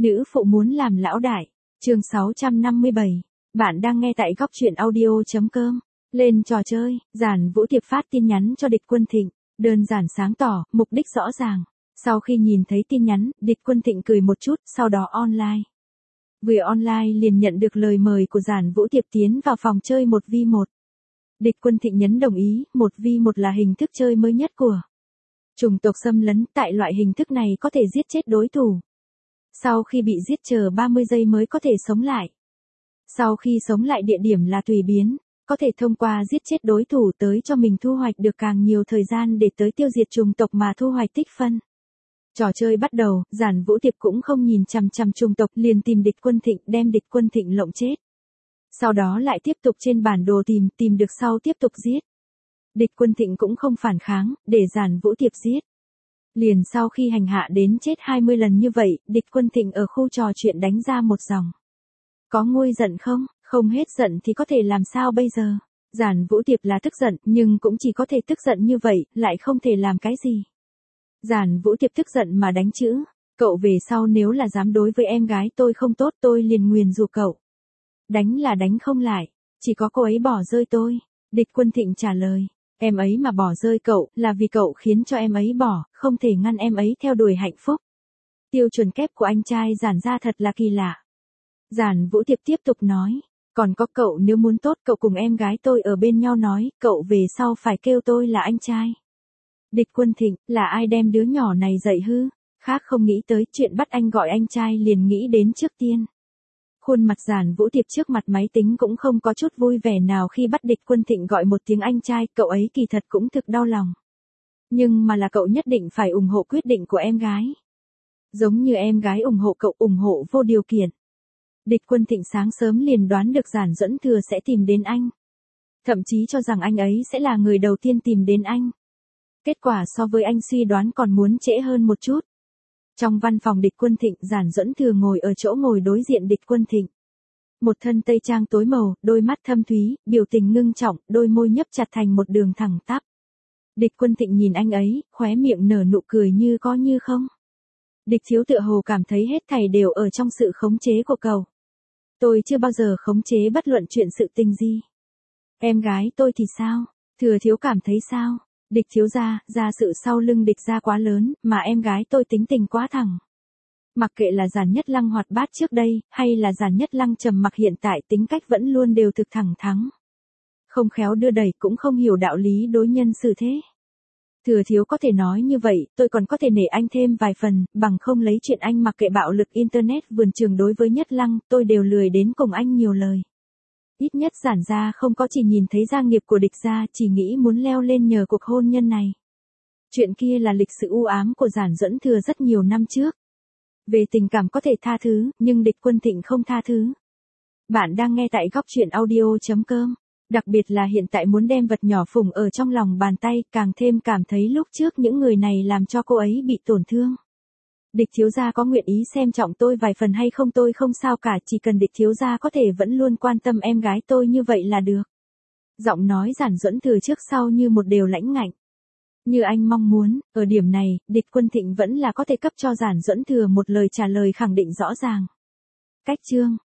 Nữ phụ muốn làm lão đại. Chương 657. Bạn đang nghe tại goctruyện audio.com. Lên trò chơi, Giản Vũ Tiệp phát tin nhắn cho Địch Quân Thịnh, đơn giản sáng tỏ, mục đích rõ ràng. Sau khi nhìn thấy tin nhắn, Địch Quân Thịnh cười một chút, sau đó online. Vừa online liền nhận được lời mời của Giản Vũ Tiệp tiến vào phòng chơi 1v1. Địch Quân Thịnh nhấn đồng ý, 1v1 là hình thức chơi mới nhất của chủng tộc xâm lấn, tại loại hình thức này có thể giết chết đối thủ. Sau khi bị giết chờ 30 giây mới có thể sống lại. Sau khi sống lại địa điểm là tùy biến, có thể thông qua giết chết đối thủ tới cho mình thu hoạch được càng nhiều thời gian để tới tiêu diệt chủng tộc mà thu hoạch tích phân. Trò chơi bắt đầu, Giản Vũ Tiệp cũng không nhìn chằm chằm chủng tộc liền tìm Địch Quân Thịnh đem Địch Quân Thịnh lộng chết. Sau đó lại tiếp tục trên bản đồ tìm được sau tiếp tục giết. Địch Quân Thịnh cũng không phản kháng, để Giản Vũ Tiệp giết. Liền sau khi hành hạ đến chết 20 lần như vậy, Địch Quân Thịnh ở khu trò chuyện đánh ra một dòng. Có nguôi giận không? Không hết giận thì có thể làm sao bây giờ? Giản Vũ Tiệp là tức giận, nhưng cũng chỉ có thể tức giận như vậy, lại không thể làm cái gì. Giản Vũ Tiệp tức giận mà đánh chữ. Cậu về sau nếu là dám đối với em gái tôi không tốt tôi liền nguyền rủa cậu. Đánh là đánh không lại, chỉ có cô ấy bỏ rơi tôi. Địch Quân Thịnh trả lời. Em ấy mà bỏ rơi cậu, là vì cậu khiến cho em ấy bỏ, không thể ngăn em ấy theo đuổi hạnh phúc. Tiêu chuẩn kép của anh trai Giản ra thật là kỳ lạ. Giản Vũ Tiệp tiếp tục nói, còn có cậu nếu muốn tốt cậu cùng em gái tôi ở bên nhau nói, cậu về sau phải kêu tôi là anh trai. Địch Quân Thịnh, là ai đem đứa nhỏ này dạy hư? Khác không nghĩ tới chuyện bắt anh gọi anh trai liền nghĩ đến trước tiên. Khuôn mặt Giản Vũ Tiệp trước mặt máy tính cũng không có chút vui vẻ nào khi bắt Địch Quân Thịnh gọi một tiếng anh trai, cậu ấy kỳ thật cũng thực đau lòng. Nhưng mà là cậu nhất định phải ủng hộ quyết định của em gái. Giống như em gái ủng hộ cậu ủng hộ vô điều kiện. Địch Quân Thịnh sáng sớm liền đoán được Giản Duẫn Thừa sẽ tìm đến anh. Thậm chí cho rằng anh ấy sẽ là người đầu tiên tìm đến anh. Kết quả so với anh suy đoán còn muốn trễ hơn một chút. Trong văn phòng Địch Quân Thịnh, Giản Duẫn Thừa ngồi ở chỗ ngồi đối diện Địch Quân Thịnh. Một thân tây trang tối màu, đôi mắt thâm thúy, biểu tình ngưng trọng, đôi môi nhấp chặt thành một đường thẳng tắp. Địch Quân Thịnh nhìn anh ấy, khóe miệng nở nụ cười như có như không. Địch Thiếu tựa hồ cảm thấy hết thảy đều ở trong sự khống chế của cậu. Tôi chưa bao giờ khống chế bất luận chuyện sự tình gì. Em gái tôi thì sao? Thừa Thiếu cảm thấy sao? Địch Thiếu gia sự sau lưng Địch gia quá lớn, mà em gái tôi tính tình quá thẳng. Mặc kệ là Giản Nhất Lăng hoạt bát trước đây, hay là Giản Nhất Lăng trầm mặc hiện tại, tính cách vẫn luôn đều thực thẳng thắn. Không khéo đưa đẩy cũng không hiểu đạo lý đối nhân xử thế. Thừa Thiếu có thể nói như vậy, tôi còn có thể nể anh thêm vài phần, bằng không lấy chuyện anh mặc kệ bạo lực internet vườn trường đối với Nhất Lăng, tôi đều lười đến cùng anh nhiều lời. Ít nhất Giản gia không có chỉ nhìn thấy gia nghiệp của Địch gia, chỉ nghĩ muốn leo lên nhờ cuộc hôn nhân này. Chuyện kia là lịch sử u ám của Giản Duẫn Thừa rất nhiều năm trước. Về tình cảm có thể tha thứ, nhưng Địch Quân Thịnh không tha thứ. Bạn đang nghe tại goctruyện audio.com. Đặc biệt là hiện tại muốn đem vật nhỏ phủng ở trong lòng bàn tay, càng thêm cảm thấy lúc trước những người này làm cho cô ấy bị tổn thương. Địch Thiếu gia có nguyện ý xem trọng tôi vài phần hay không tôi không sao cả, chỉ cần Địch Thiếu gia có thể vẫn luôn quan tâm em gái tôi như vậy là được. Giọng nói Giản Duẫn Thừa trước sau như một đều lãnh ngạnh. Như anh mong muốn, ở điểm này, Địch Quân Thịnh vẫn là có thể cấp cho Giản Duẫn Thừa một lời trả lời khẳng định rõ ràng. Cách chương,